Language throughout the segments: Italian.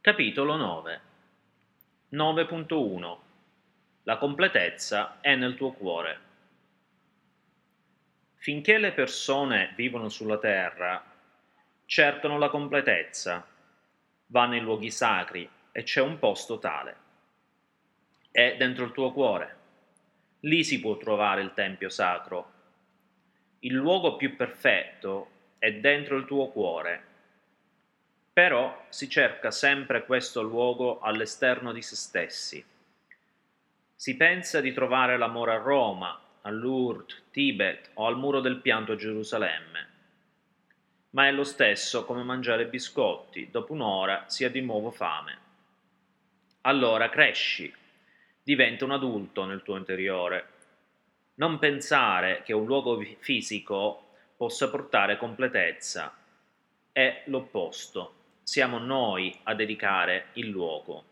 Capitolo 9. 9.1. La completezza è nel tuo cuore. Finché le persone vivono sulla terra, cercano la completezza, vanno in luoghi sacri e c'è un posto tale. È dentro il tuo cuore. Lì si può trovare il tempio sacro. Il luogo più perfetto è dentro il tuo cuore. Però si cerca sempre questo luogo all'esterno di se stessi. Si pensa di trovare l'amore a Roma, a Lourdes, Tibet o al muro del pianto a Gerusalemme. Ma è lo stesso come mangiare biscotti, dopo un'ora si ha di nuovo fame. Allora cresci, diventa un adulto nel tuo interiore. Non pensare che un luogo fisico possa portare completezza. È l'opposto. Siamo noi a dedicare il luogo.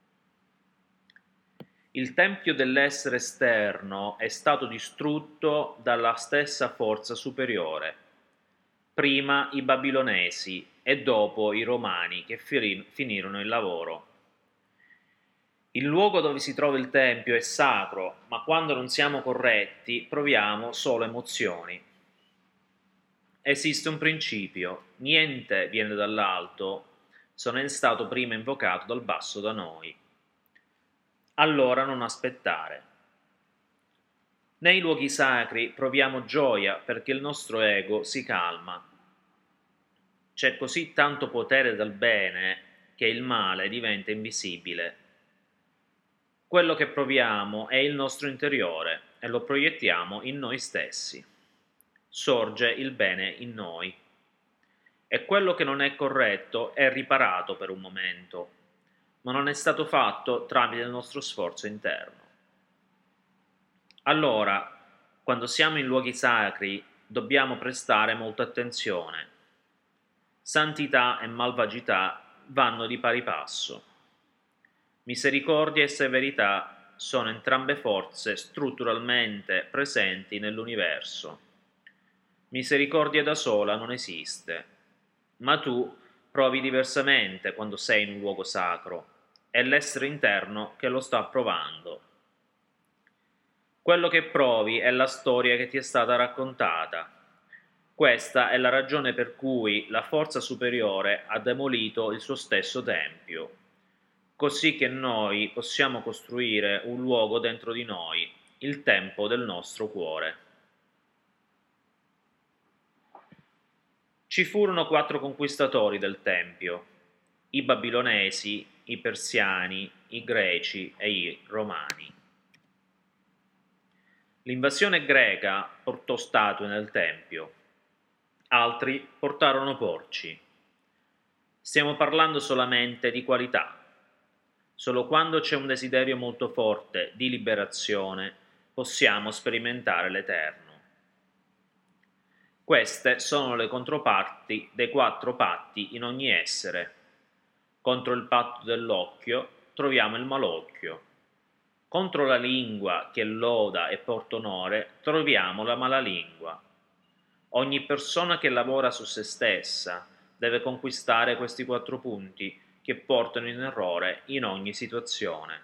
Il tempio dell'essere esterno è stato distrutto dalla stessa forza superiore, prima i babilonesi e dopo i romani che finirono il lavoro. Il luogo dove si trova il tempio è sacro, ma quando non siamo corretti proviamo solo emozioni. Esiste un principio: niente viene dall'alto se non è stato prima invocato dal basso da noi. Allora non aspettare. Nei luoghi sacri proviamo gioia perché il nostro ego si calma. C'è così tanto potere dal bene che il male diventa invisibile. Quello che proviamo è il nostro interiore e lo proiettiamo in noi stessi. Sorge il bene in noi. E quello che non è corretto è riparato per un momento, ma non è stato fatto tramite il nostro sforzo interno. Allora, quando siamo in luoghi sacri, dobbiamo prestare molta attenzione. Santità e malvagità vanno di pari passo. Misericordia e severità sono entrambe forze strutturalmente presenti nell'universo. Misericordia da sola non esiste, ma tu provi diversamente quando sei in un luogo sacro, è l'essere interno che lo sta provando. Quello che provi è la storia che ti è stata raccontata. Questa è la ragione per cui la forza superiore ha demolito il suo stesso tempio, così che noi possiamo costruire un luogo dentro di noi, il tempio del nostro cuore. Ci furono 4 conquistatori del tempio: i babilonesi, i persiani, i greci e i romani. L'invasione greca portò statue nel tempio, altri portarono porci. Stiamo parlando solamente di qualità. Solo quando c'è un desiderio molto forte di liberazione possiamo sperimentare l'eterno. Queste sono le controparti dei 4 patti in ogni essere. Contro il patto dell'occhio troviamo il malocchio. Contro la lingua che loda e porta onore troviamo la malalingua. Ogni persona che lavora su se stessa deve conquistare questi 4 punti che portano in errore in ogni situazione.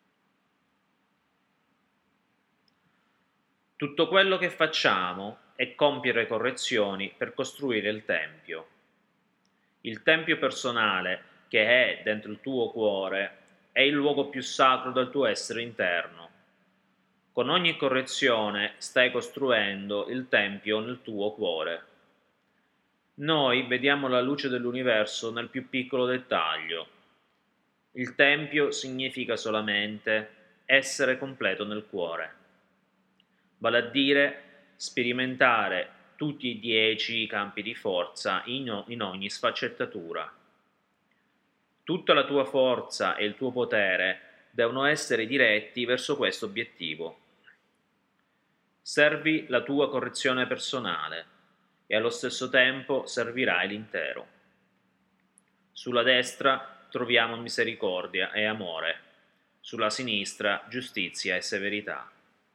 Tutto quello che facciamo è compiere correzioni per costruire il tempio. Il tempio personale che è dentro il tuo cuore è il luogo più sacro del tuo essere interno. Con ogni correzione stai costruendo il tempio nel tuo cuore. Noi vediamo la luce dell'universo nel più piccolo dettaglio. Il tempio significa solamente essere completo nel cuore, vale a dire sperimentare tutti i 10 campi di forza in ogni sfaccettatura. Tutta la tua forza e il tuo potere devono essere diretti verso questo obiettivo. Servi la tua correzione personale e allo stesso tempo servirai l'intero. Sulla destra troviamo misericordia e amore, sulla sinistra giustizia e severità.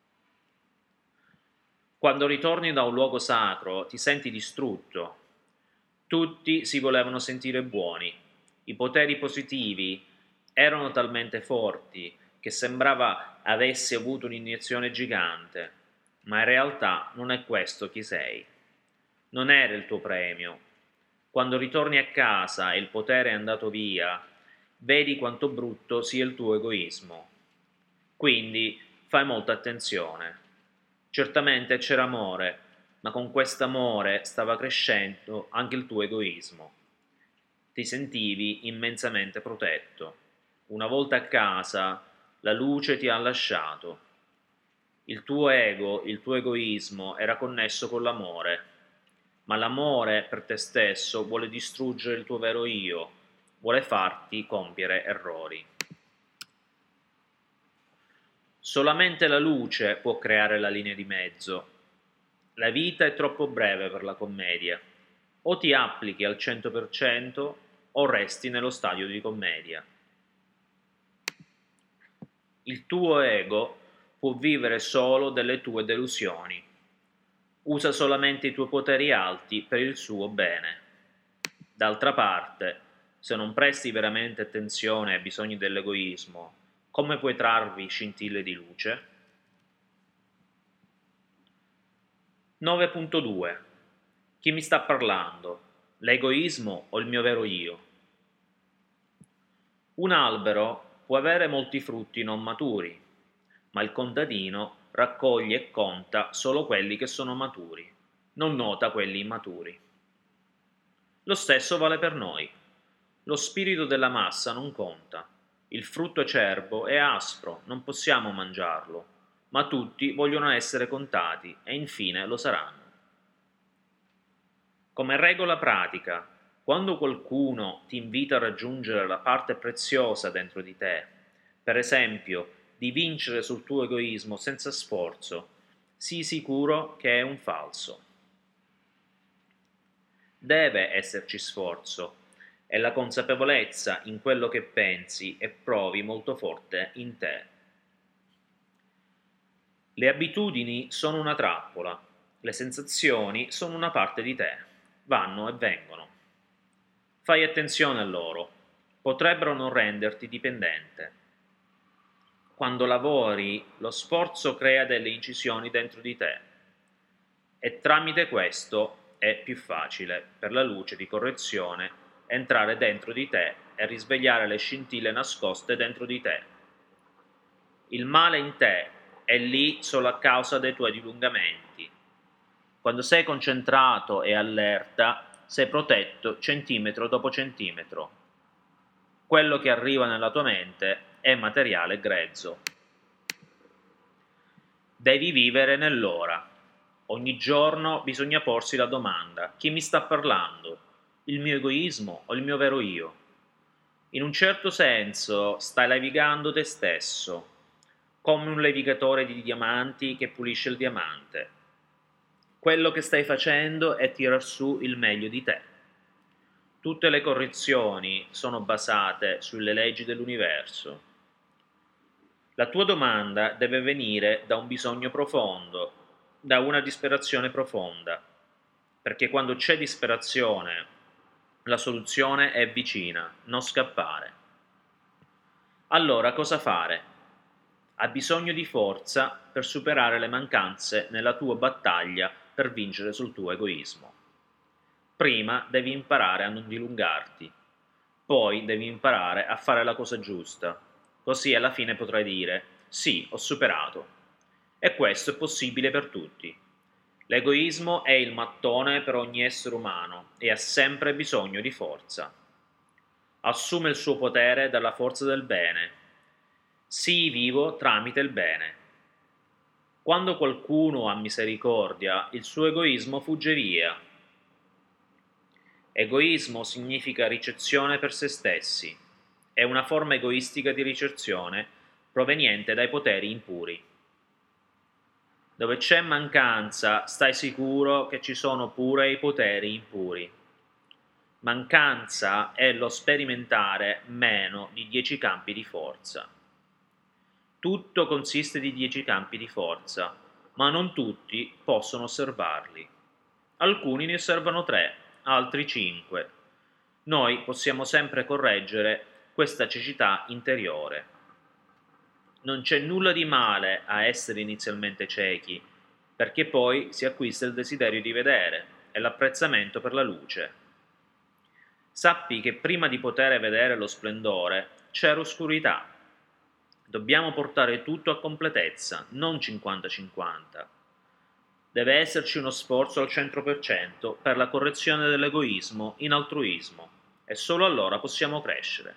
Quando ritorni da un luogo sacro ti senti distrutto. Tutti si volevano sentire buoni, I poteri positivi erano talmente forti che sembrava avessi avuto un'iniezione gigante, ma in realtà non è questo chi sei. Non era il tuo premio. Quando ritorni a casa e il potere è andato via, vedi quanto brutto sia il tuo egoismo. Quindi fai molta attenzione. Certamente c'era amore, ma con quest'amore stava crescendo anche il tuo egoismo. Ti sentivi immensamente protetto. Una volta a casa, la luce ti ha lasciato. Il tuo ego, il tuo egoismo era connesso con l'amore, ma l'amore per te stesso vuole distruggere il tuo vero io, vuole farti compiere errori. Solamente la luce può creare la linea di mezzo. La vita è troppo breve per la commedia. O ti applichi al 100% o resti nello stadio di commedia. Il tuo ego può vivere solo delle tue delusioni. Usa solamente i tuoi poteri alti per il suo bene. D'altra parte, se non presti veramente attenzione ai bisogni dell'egoismo, come puoi trarvi scintille di luce? 9.2 Chi mi sta parlando? L'egoismo o il mio vero io? Un albero può avere molti frutti non maturi, ma il contadino raccoglie e conta solo quelli che sono maturi, non nota quelli immaturi. Lo stesso vale per noi. Lo spirito della massa non conta. Il frutto acerbo è aspro, non possiamo mangiarlo, ma tutti vogliono essere contati e infine lo saranno. Come regola pratica, quando qualcuno ti invita a raggiungere la parte preziosa dentro di te, per esempio di vincere sul tuo egoismo senza sforzo, sii sicuro che è un falso. Deve esserci sforzo e la consapevolezza in quello che pensi e provi molto forte in te. Le abitudini sono una trappola, le sensazioni sono una parte di te, vanno e vengono. Fai attenzione a loro, potrebbero non renderti dipendente. Quando lavori, lo sforzo crea delle incisioni dentro di te e tramite questo è più facile per la luce di correzione entrare dentro di te e risvegliare le scintille nascoste dentro di te. Il male in te è lì solo a causa dei tuoi dilungamenti. Quando sei concentrato e allerta, sei protetto centimetro dopo centimetro. Quello che arriva nella tua mente è materiale grezzo. Devi vivere nell'ora. Ogni giorno bisogna porsi la domanda: chi mi sta parlando? Il mio egoismo o il mio vero io? In un certo senso stai levigando te stesso, come un levigatore di diamanti che pulisce il diamante. Quello che stai facendo è tirar su il meglio di te. Tutte le correzioni sono basate sulle leggi dell'universo. La tua domanda deve venire da un bisogno profondo, da una disperazione profonda, perché quando c'è disperazione, la soluzione è vicina, non scappare. Allora cosa fare? Hai bisogno di forza per superare le mancanze nella tua battaglia per vincere sul tuo egoismo. Prima devi imparare a non dilungarti, poi devi imparare a fare la cosa giusta, così alla fine potrai dire: sì, ho superato. E questo è possibile per tutti. L'egoismo è il mattone per ogni essere umano e ha sempre bisogno di forza. Assume il suo potere dalla forza del bene. Sii vivo tramite il bene. Quando qualcuno ha misericordia, il suo egoismo fugge via. Egoismo significa ricezione per se stessi. È una forma egoistica di ricezione proveniente dai poteri impuri. Dove c'è mancanza, stai sicuro che ci sono pure i poteri impuri. Mancanza è lo sperimentare meno di 10 campi di forza. Tutto consiste di 10 campi di forza, ma non tutti possono osservarli. Alcuni ne osservano 3, altri 5. Noi possiamo sempre correggere questa cecità interiore. Non c'è nulla di male a essere inizialmente ciechi, perché poi si acquista il desiderio di vedere e l'apprezzamento per la luce. Sappi che prima di poter vedere lo splendore c'era oscurità. Dobbiamo portare tutto a completezza, non 50-50. Deve esserci uno sforzo al 100% per la correzione dell'egoismo in altruismo e solo allora possiamo crescere.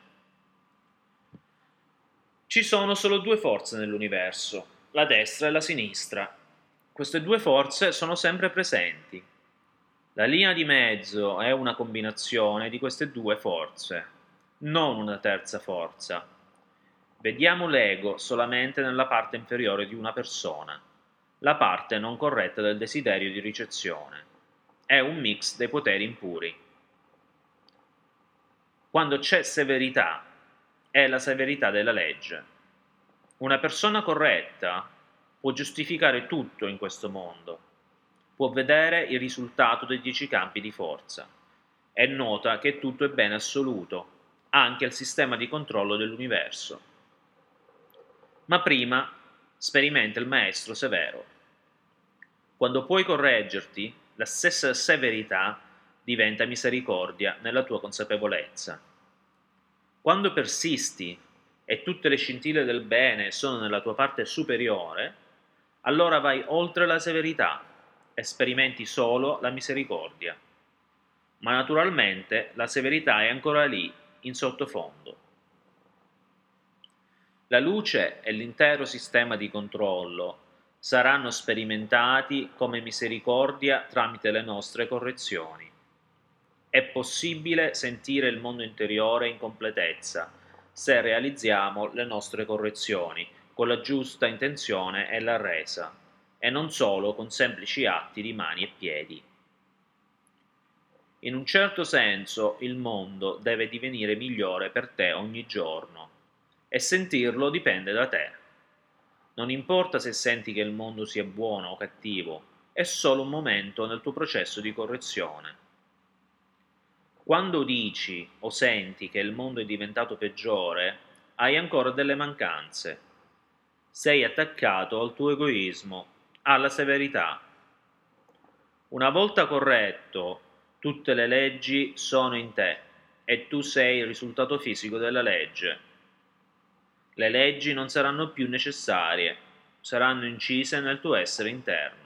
Ci sono solo due forze nell'universo, la destra e la sinistra. Queste due forze sono sempre presenti. La linea di mezzo è una combinazione di queste due forze, non una terza forza. Vediamo l'ego solamente nella parte inferiore di una persona, la parte non corretta del desiderio di ricezione. È un mix dei poteri impuri. Quando c'è severità, è la severità della legge. Una persona corretta può giustificare tutto in questo mondo, può vedere il risultato dei 10 campi di forza e nota che tutto è bene assoluto, anche il sistema di controllo dell'universo. Ma prima sperimenta il maestro severo. Quando puoi correggerti, la stessa severità diventa misericordia nella tua consapevolezza. Quando persisti e tutte le scintille del bene sono nella tua parte superiore, allora vai oltre la severità e sperimenti solo la misericordia. Ma naturalmente la severità è ancora lì, in sottofondo. La luce e l'intero sistema di controllo saranno sperimentati come misericordia tramite le nostre correzioni. È possibile sentire il mondo interiore in completezza se realizziamo le nostre correzioni con la giusta intenzione e la resa, e non solo con semplici atti di mani e piedi. In un certo senso il mondo deve divenire migliore per te ogni giorno, e sentirlo dipende da te. Non importa se senti che il mondo sia buono o cattivo, è solo un momento nel tuo processo di correzione. Quando dici o senti che il mondo è diventato peggiore, hai ancora delle mancanze. Sei attaccato al tuo egoismo, alla severità. Una volta corretto, tutte le leggi sono in te e tu sei il risultato fisico della legge. Le leggi non saranno più necessarie, saranno incise nel tuo essere interno.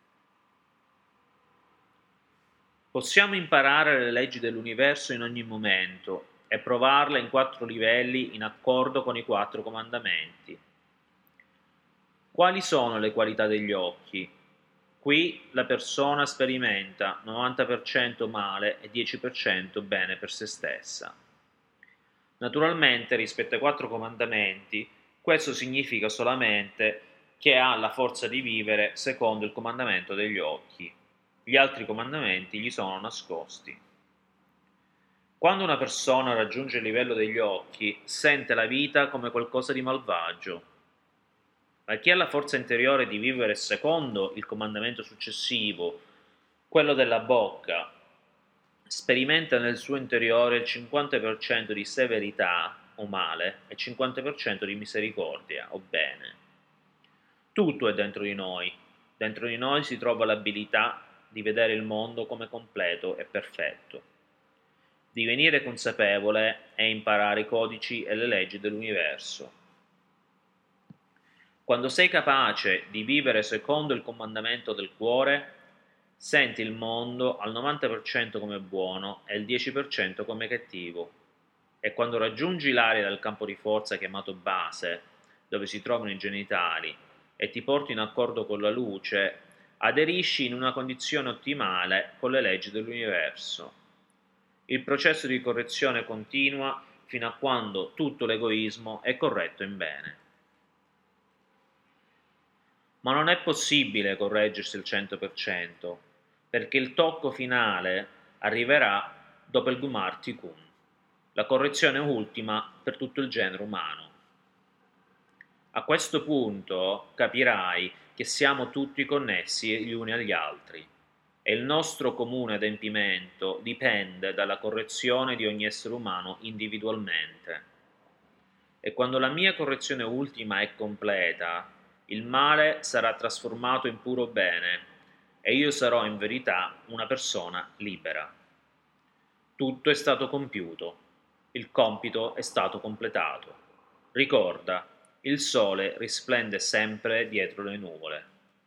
Possiamo imparare le leggi dell'universo in ogni momento e provarle in 4 livelli in accordo con i 4 comandamenti. Quali sono le qualità degli occhi? Qui la persona sperimenta 90% male e 10% bene per se stessa. Naturalmente, rispetto ai 4 comandamenti, questo significa solamente che ha la forza di vivere secondo il comandamento degli occhi. Gli altri comandamenti gli sono nascosti. Quando una persona raggiunge il livello degli occhi, sente la vita come qualcosa di malvagio. Ma chi ha la forza interiore di vivere secondo il comandamento successivo, quello della bocca, sperimenta nel suo interiore il 50% di severità o male e il 50% di misericordia o bene. Tutto è dentro di noi. Dentro di noi si trova l'abilità di vedere il mondo come completo e perfetto. Divenire consapevole è imparare i codici e le leggi dell'universo. Quando sei capace di vivere secondo il comandamento del cuore, senti il mondo al 90% come buono e il 10% come cattivo. E quando raggiungi l'area del campo di forza chiamato base, dove si trovano i genitali, e ti porti in accordo con la luce, aderisci in una condizione ottimale con le leggi dell'universo. Il processo di correzione continua fino a quando tutto l'egoismo è corretto in bene. Ma non è possibile correggersi al 100%, perché il tocco finale arriverà dopo il Gumar Tikkun, la correzione ultima per tutto il genere umano. A questo punto capirai che siamo tutti connessi gli uni agli altri. e il nostro comune adempimento dipende dalla correzione di ogni essere umano individualmente. E quando la mia correzione ultima è completa, il male sarà trasformato in puro bene e io sarò in verità una persona libera. Tutto è stato compiuto, il compito è stato completato. Ricorda, il sole risplende sempre dietro le nuvole.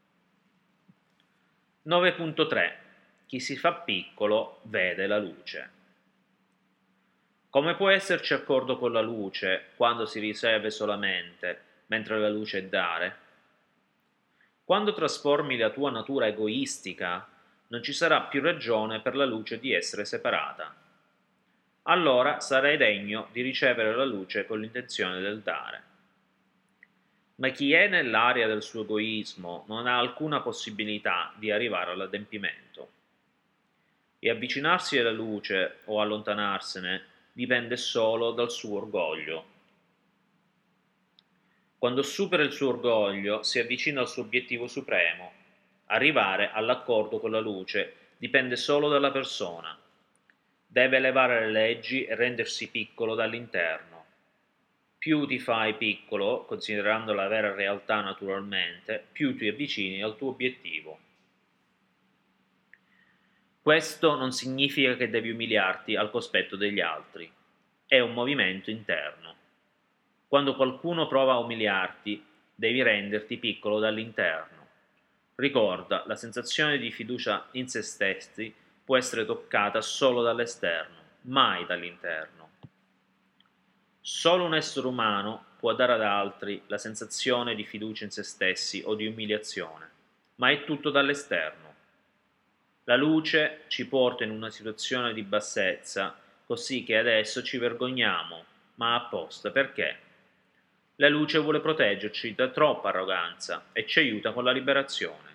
9.3 Chi si fa piccolo vede la luce. Come può esserci accordo con la luce quando si riserva solamente, mentre la luce è dare? Quando trasformi la tua natura egoistica, non ci sarà più ragione per la luce di essere separata. Allora sarai degno di ricevere la luce con l'intenzione del dare. Ma chi è nell'area del suo egoismo non ha alcuna possibilità di arrivare all'adempimento. E avvicinarsi alla luce o allontanarsene dipende solo dal suo orgoglio. Quando supera il suo orgoglio si avvicina al suo obiettivo supremo. Arrivare all'accordo con la luce dipende solo dalla persona. Deve elevare le leggi e rendersi piccolo dall'interno. Più ti fai piccolo, considerando la vera realtà naturalmente, più ti avvicini al tuo obiettivo. Questo non significa che devi umiliarti al cospetto degli altri. È un movimento interno. Quando qualcuno prova a umiliarti, devi renderti piccolo dall'interno. Ricorda, la sensazione di fiducia in se stessi può essere toccata solo dall'esterno, mai dall'interno. Solo un essere umano può dare ad altri la sensazione di fiducia in se stessi o di umiliazione, ma è tutto dall'esterno. La luce ci porta in una situazione di bassezza, così che adesso ci vergogniamo, ma apposta perché? La luce vuole proteggerci da troppa arroganza e ci aiuta con la liberazione.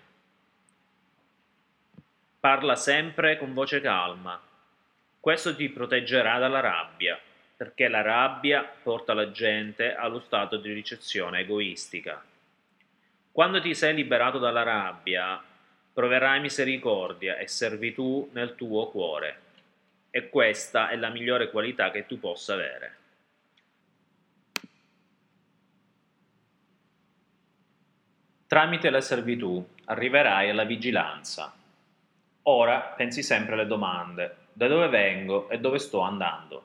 Parla sempre con voce calma. Questo ti proteggerà dalla rabbia, perché la rabbia porta la gente allo stato di ricezione egoistica. Quando ti sei liberato dalla rabbia, proverai misericordia e servitù nel tuo cuore, e questa è la migliore qualità che tu possa avere. Tramite la servitù arriverai alla vigilanza. Ora pensi sempre alle domande: da dove vengo e dove sto andando?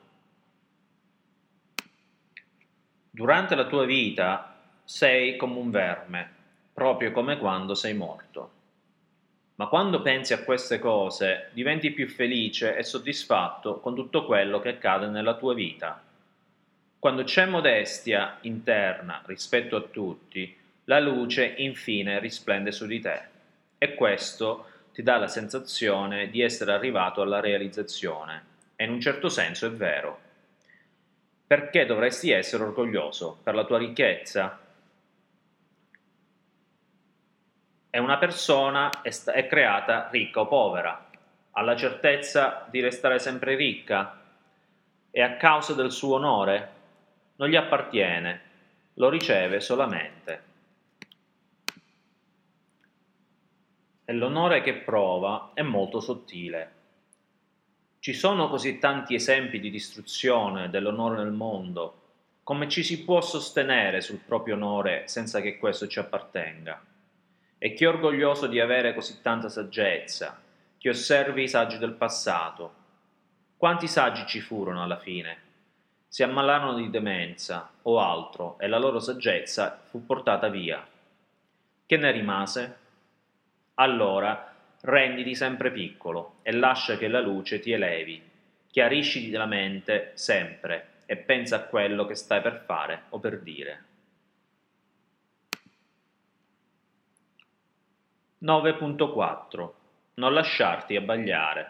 Durante la tua vita sei come un verme, proprio come quando sei morto. Ma quando pensi a queste cose diventi più felice e soddisfatto con tutto quello che accade nella tua vita. Quando c'è modestia interna rispetto a tutti, la luce infine risplende su di te e questo ti dà la sensazione di essere arrivato alla realizzazione e in un certo senso è vero. Perché dovresti essere orgoglioso? Per la tua ricchezza? E una persona è creata ricca o povera, ha la certezza di restare sempre ricca e a causa del suo onore non gli appartiene, lo riceve solamente. E l'onore che prova è molto sottile. Ci sono così tanti esempi di distruzione dell'onore nel mondo, come ci si può sostenere sul proprio onore senza che questo ci appartenga? E chi è orgoglioso di avere così tanta saggezza, chi osservi i saggi del passato? Quanti saggi ci furono alla fine? Si ammalarono di demenza o altro e la loro saggezza fu portata via. Che ne rimase? Allora renditi sempre piccolo e lascia che la luce ti elevi. Chiarisciti la mente sempre e pensa a quello che stai per fare o per dire. 9.4 Non lasciarti abbagliare.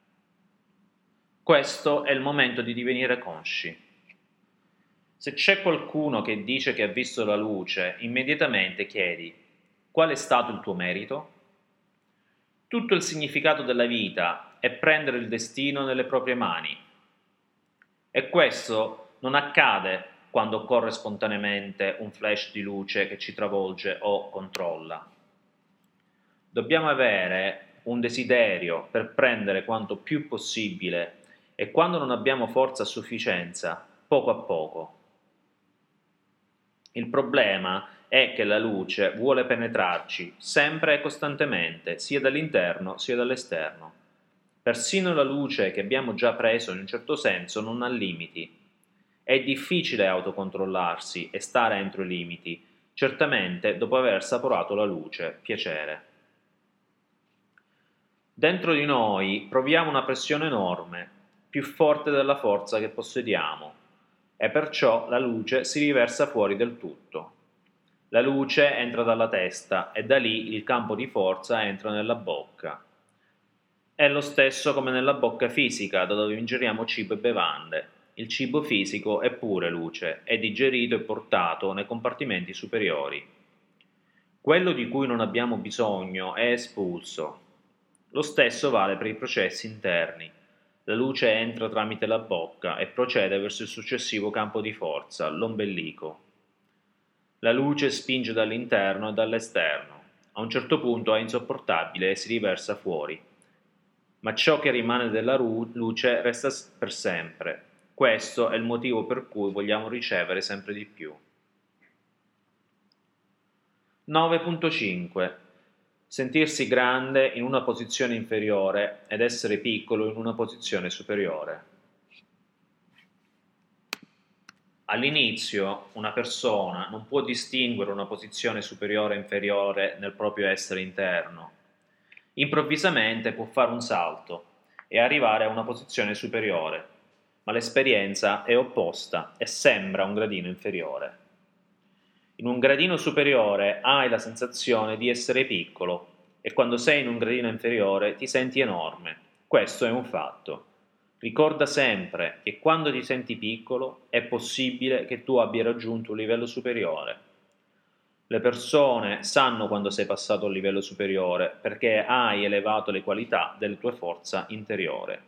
Questo è il momento di divenire consci. Se c'è qualcuno che dice che ha visto la luce, immediatamente chiedi: qual è stato il tuo merito? Tutto il significato della vita è prendere il destino nelle proprie mani. E questo non accade quando occorre spontaneamente un flash di luce che ci travolge o controlla. Dobbiamo avere un desiderio per prendere quanto più possibile e quando non abbiamo forza a sufficienza, poco a poco. Il problema è che la luce vuole penetrarci sempre e costantemente, sia dall'interno sia dall'esterno. Persino la luce che abbiamo già preso in un certo senso non ha limiti. È difficile autocontrollarsi e stare entro i limiti, certamente dopo aver assaporato la luce, piacere. Dentro di noi proviamo una pressione enorme, più forte della forza che possediamo, e perciò la luce si riversa fuori del tutto. La luce entra dalla testa e da lì il campo di forza entra nella bocca. È lo stesso come nella bocca fisica, da dove ingeriamo cibo e bevande. Il cibo fisico è pure luce, è digerito e portato nei compartimenti superiori. Quello di cui non abbiamo bisogno è espulso. Lo stesso vale per i processi interni. La luce entra tramite la bocca e procede verso il successivo campo di forza, l'ombelico. La luce spinge dall'interno e dall'esterno. A un certo punto è insopportabile e si riversa fuori. Ma ciò che rimane della luce resta per sempre. Questo è il motivo per cui vogliamo ricevere sempre di più. 9.5 Sentirsi grande in una posizione inferiore ed essere piccolo in una posizione superiore. All'inizio una persona non può distinguere una posizione superiore e inferiore nel proprio essere interno. Improvvisamente può fare un salto e arrivare a una posizione superiore, ma l'esperienza è opposta e sembra un gradino inferiore. In un gradino superiore hai la sensazione di essere piccolo e quando sei in un gradino inferiore ti senti enorme. Questo è un fatto. Ricorda sempre che quando ti senti piccolo è possibile che tu abbia raggiunto un livello superiore. Le persone sanno quando sei passato al livello superiore perché hai elevato le qualità della tua forza interiore.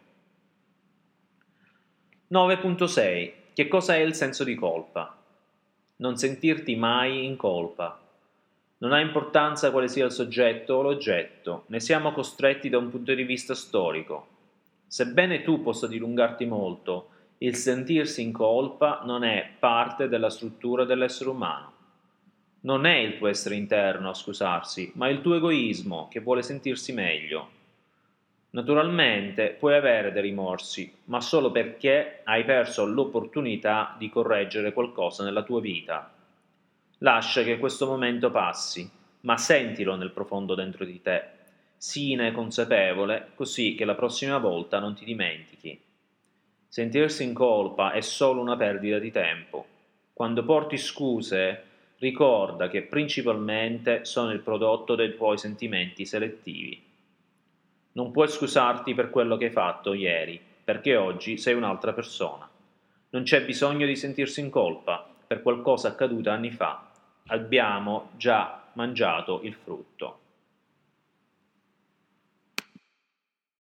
9.6 Che cosa è il senso di colpa? Non sentirti mai in colpa. Non ha importanza quale sia il soggetto o l'oggetto, ne siamo costretti da un punto di vista storico. Sebbene tu possa dilungarti molto, il sentirsi in colpa non è parte della struttura dell'essere umano. Non è il tuo essere interno a scusarsi, ma il tuo egoismo che vuole sentirsi meglio. Naturalmente puoi avere dei rimorsi, ma solo perché hai perso l'opportunità di correggere qualcosa nella tua vita. Lascia che questo momento passi, ma sentilo nel profondo dentro di te. Sine consapevole, così che la prossima volta non ti dimentichi. Sentirsi in colpa è solo una perdita di tempo. Quando porti scuse, ricorda che principalmente sono il prodotto dei tuoi sentimenti selettivi. Non puoi scusarti per quello che hai fatto ieri, perché oggi sei un'altra persona. Non c'è bisogno di sentirsi in colpa per qualcosa accaduto anni fa. Abbiamo già mangiato il frutto.